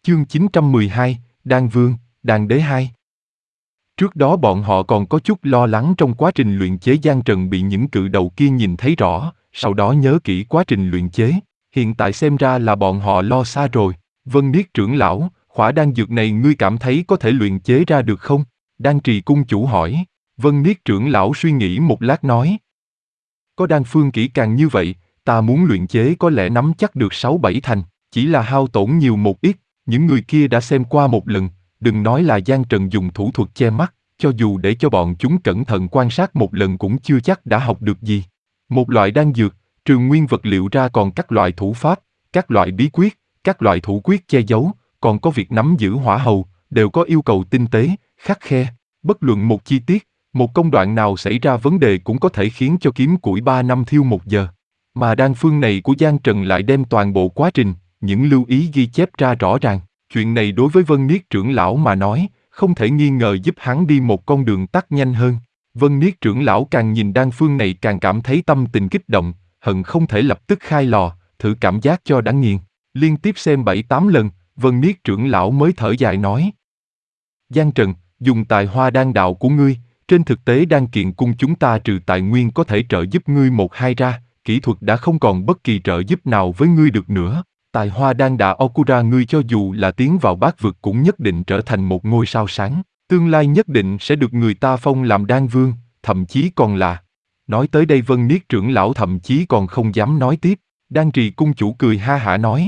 Chương 912, Đan Vương, Đan Đế 2. Trước đó bọn họ còn có chút lo lắng trong quá trình luyện chế Giang Trần bị những cự đầu kia nhìn thấy rõ, sau đó nhớ kỹ quá trình luyện chế. Hiện tại xem ra là bọn họ lo xa rồi. Vân Niết trưởng lão, khỏa đan dược này ngươi cảm thấy có thể luyện chế ra được không? Đan Trì cung chủ hỏi. Vân Niết trưởng lão suy nghĩ một lát nói. Có đan phương kỹ càng như vậy, ta muốn luyện chế có lẽ nắm chắc được 6-7 thành, chỉ là hao tổn nhiều một ít. Những người kia đã xem qua một lần, đừng nói là Giang Trần dùng thủ thuật che mắt, cho dù để cho bọn chúng cẩn thận quan sát một lần cũng chưa chắc đã học được gì. Một loại đan dược, trừ nguyên vật liệu ra còn các loại thủ pháp, các loại bí quyết, các loại thủ quyết che giấu, còn có việc nắm giữ hỏa hầu, đều có yêu cầu tinh tế, khắt khe. Bất luận một chi tiết, một công đoạn nào xảy ra vấn đề cũng có thể khiến cho kiếm củi 3 năm thiêu 1 giờ. Mà đan phương này của Giang Trần lại đem toàn bộ quá trình, những lưu ý ghi chép ra rõ ràng. Chuyện này đối với Vân Niết trưởng lão mà nói, không thể nghi ngờ giúp hắn đi một con đường tắt nhanh hơn. Vân Niết trưởng lão càng nhìn đan phương này càng cảm thấy tâm tình kích động, hận không thể lập tức khai lò, thử cảm giác cho đã nghiền. Liên tiếp xem 7-8 lần, Vân Niết trưởng lão mới thở dài nói. Giang Trần, dùng tài hoa đan đạo của ngươi, trên thực tế đan kiện cung chúng ta trừ tài nguyên có thể trợ giúp ngươi 1-2 ra, kỹ thuật đã không còn bất kỳ trợ giúp nào với ngươi được nữa. Tài hoa đan đạo Okura ngươi cho dù là tiến vào bát vực cũng nhất định trở thành một ngôi sao sáng, tương lai nhất định sẽ được người ta phong làm đan vương, thậm chí còn là. Nói tới đây Vân Niết trưởng lão thậm chí còn không dám nói tiếp, Đan Trì cung chủ cười ha hả nói.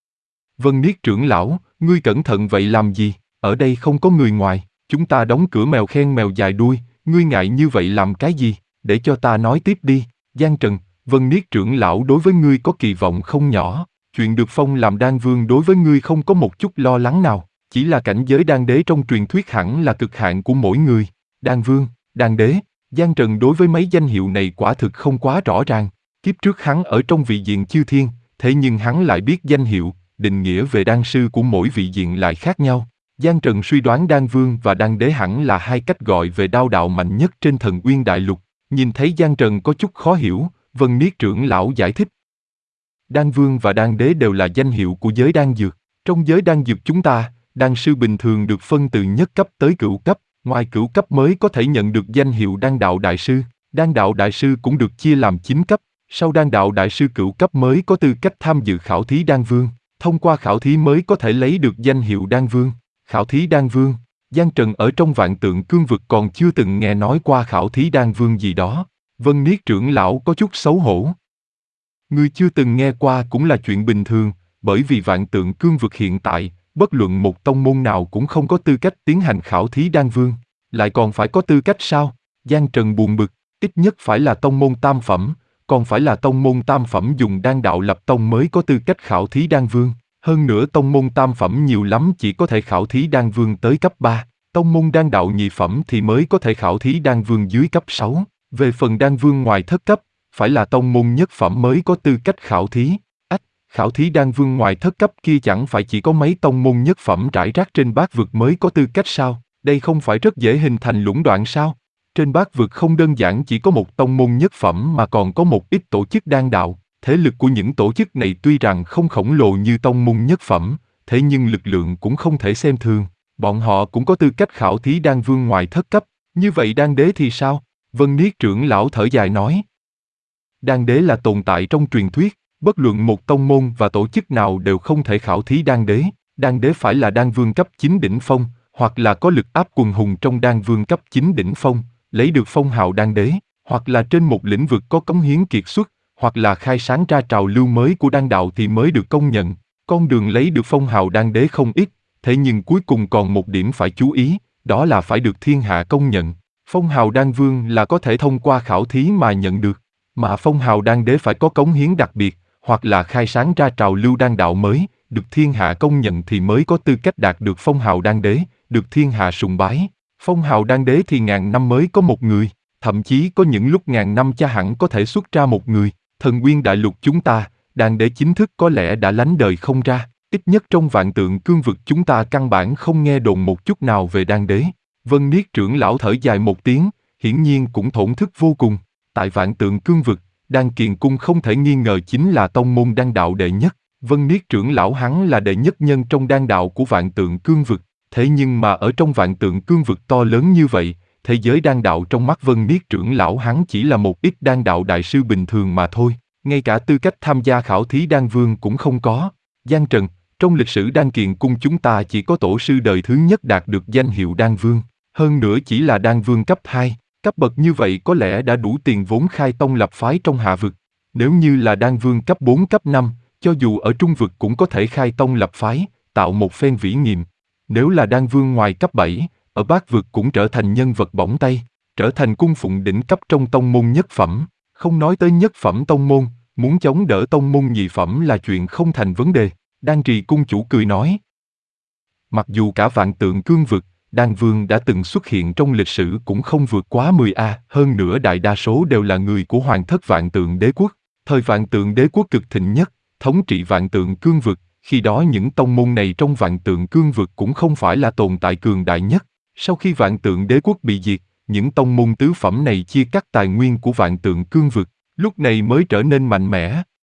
Vân Niết trưởng lão, ngươi cẩn thận vậy làm gì, ở đây không có người ngoài, chúng ta đóng cửa mèo khen mèo dài đuôi, ngươi ngại như vậy làm cái gì, để cho ta nói tiếp đi, Giang Trần, Vân Niết trưởng lão đối với ngươi có kỳ vọng không nhỏ. Chuyện được phong làm đan vương đối với ngươi không có một chút lo lắng nào, chỉ là cảnh giới đan đế trong truyền thuyết hẳn là cực hạn của mỗi người. Đan vương, đan đế, Giang Trần đối với mấy danh hiệu này quả thực không quá rõ ràng. Kiếp trước hắn ở trong vị diện chư thiên, thế nhưng hắn lại biết danh hiệu, định nghĩa về đan sư của mỗi vị diện lại khác nhau. Giang Trần suy đoán đan vương và đan đế hẳn là hai cách gọi về đao đạo mạnh nhất trên Thần Uyên Đại Lục. Nhìn thấy Giang Trần có chút khó hiểu, Vân Niết trưởng lão giải thích. Đan vương và đan đế đều là danh hiệu của giới đan dược. Trong giới đan dược chúng ta, đan sư bình thường được phân từ nhất cấp tới cửu cấp, ngoài cửu cấp mới có thể nhận được danh hiệu đan đạo đại sư. Đan đạo đại sư cũng được chia làm 9 cấp, sau đan đạo đại sư cửu cấp mới có tư cách tham dự khảo thí đan vương, thông qua khảo thí mới có thể lấy được danh hiệu đan vương. Khảo thí đan vương, Giang Trần ở trong Vạn Tượng Cương Vực còn chưa từng nghe nói qua khảo thí đan vương gì đó. Vân Niết trưởng lão có chút xấu hổ. Ngươi chưa từng nghe qua cũng là chuyện bình thường, bởi vì Vạn Tượng Cương Vực hiện tại, bất luận một tông môn nào cũng không có tư cách tiến hành khảo thí đan vương, lại còn phải có tư cách sao? Giang Trần buồn bực, ít nhất phải là tông môn tam phẩm, còn phải là tông môn tam phẩm dùng đan đạo lập tông mới có tư cách khảo thí đan vương. Hơn nữa tông môn tam phẩm nhiều lắm chỉ có thể khảo thí đan vương tới cấp 3, tông môn đan đạo nhị phẩm thì mới có thể khảo thí đan vương dưới cấp 6. Về phần đan vương ngoài thất cấp, phải là tông môn nhất phẩm mới có tư cách khảo thí. Khảo thí đan vương ngoài thất cấp kia chẳng phải chỉ có mấy tông môn nhất phẩm rải rác trên bát vực mới có tư cách sao? Đây không phải rất dễ hình thành lũng đoạn sao? Trên bát vực không đơn giản chỉ có một tông môn nhất phẩm mà còn có một ít tổ chức đan đạo. Thế lực của những tổ chức này tuy rằng không khổng lồ như tông môn nhất phẩm, thế nhưng lực lượng cũng không thể xem thường. Bọn họ cũng có tư cách khảo thí đan vương ngoài thất cấp. Như vậy đan đế thì sao? Vân Niết trưởng lão thở dài nói. Đan đế là tồn tại trong truyền thuyết, bất luận một tông môn và tổ chức nào đều không thể khảo thí đan đế. Đan đế phải là đan vương cấp 9 đỉnh phong, hoặc là có lực áp quần hùng trong đan vương cấp 9 đỉnh phong, lấy được phong hào đan đế, hoặc là trên một lĩnh vực có cống hiến kiệt xuất, hoặc là khai sáng ra trào lưu mới của đan đạo thì mới được công nhận. Con đường lấy được phong hào đan đế không ít, thế nhưng cuối cùng còn một điểm phải chú ý, đó là phải được thiên hạ công nhận. Phong hào đan vương là có thể thông qua khảo thí mà nhận được, mà phong hào đan đế phải có cống hiến đặc biệt, hoặc là khai sáng ra trào lưu đan đạo mới, được thiên hạ công nhận thì mới có tư cách đạt được phong hào đan đế, được thiên hạ sùng bái. Phong hào đan đế thì ngàn năm mới có một người, thậm chí có những lúc ngàn năm cha hẳn có thể xuất ra một người. Thần Uyên Đại Lục chúng ta, đan đế chính thức có lẽ đã lánh đời không ra, ít nhất trong Vạn Tượng Cương Vực chúng ta căn bản không nghe đồn một chút nào về đan đế. Vân Niết trưởng lão thở dài một tiếng, hiển nhiên cũng thổn thức vô cùng. Tại Vạn Tượng Cương Vực, Đan Kiền Cung không thể nghi ngờ chính là tông môn đan đạo đệ nhất. Vân Niết trưởng lão hắn là đệ nhất nhân trong đan đạo của Vạn Tượng Cương Vực, thế nhưng mà ở trong Vạn Tượng Cương Vực to lớn như vậy, thế giới đan đạo trong mắt Vân Niết trưởng lão hắn chỉ là một ít đan đạo đại sư bình thường mà thôi, ngay cả tư cách tham gia khảo thí đan vương cũng không có. Giang Trần, trong lịch sử đan kiền cung chúng ta chỉ có tổ sư đời thứ nhất đạt được danh hiệu đan vương, hơn nữa chỉ là đan vương cấp 2, cấp bậc như vậy có lẽ đã đủ tiền vốn khai tông lập phái trong hạ vực. Nếu như là đan vương cấp 4 cấp 5, cho dù ở trung vực cũng có thể khai tông lập phái, tạo một phen vĩ nghiệp. Nếu là đan vương ngoài cấp 7, ở bát vực cũng trở thành nhân vật bỏng tay, trở thành cung phụng đỉnh cấp trong tông môn nhất phẩm. Không nói tới nhất phẩm tông môn, muốn chống đỡ tông môn nhị phẩm là chuyện không thành vấn đề. Đan Trì cung chủ cười nói. Mặc dù cả Vạn Tượng Cương Vực, đan vương đã từng xuất hiện trong lịch sử cũng không vượt quá 10A, hơn nữa đại đa số đều là người của Hoàng thất Vạn Tượng Đế quốc. Thời Vạn Tượng Đế quốc cực thịnh nhất, thống trị Vạn Tượng Cương Vực, khi đó những tông môn này trong Vạn Tượng Cương Vực cũng không phải là tồn tại cường đại nhất. Sau khi Vạn Tượng Đế quốc bị diệt, những tông môn tứ phẩm này chia cắt tài nguyên của Vạn Tượng Cương Vực, lúc này mới trở nên mạnh mẽ.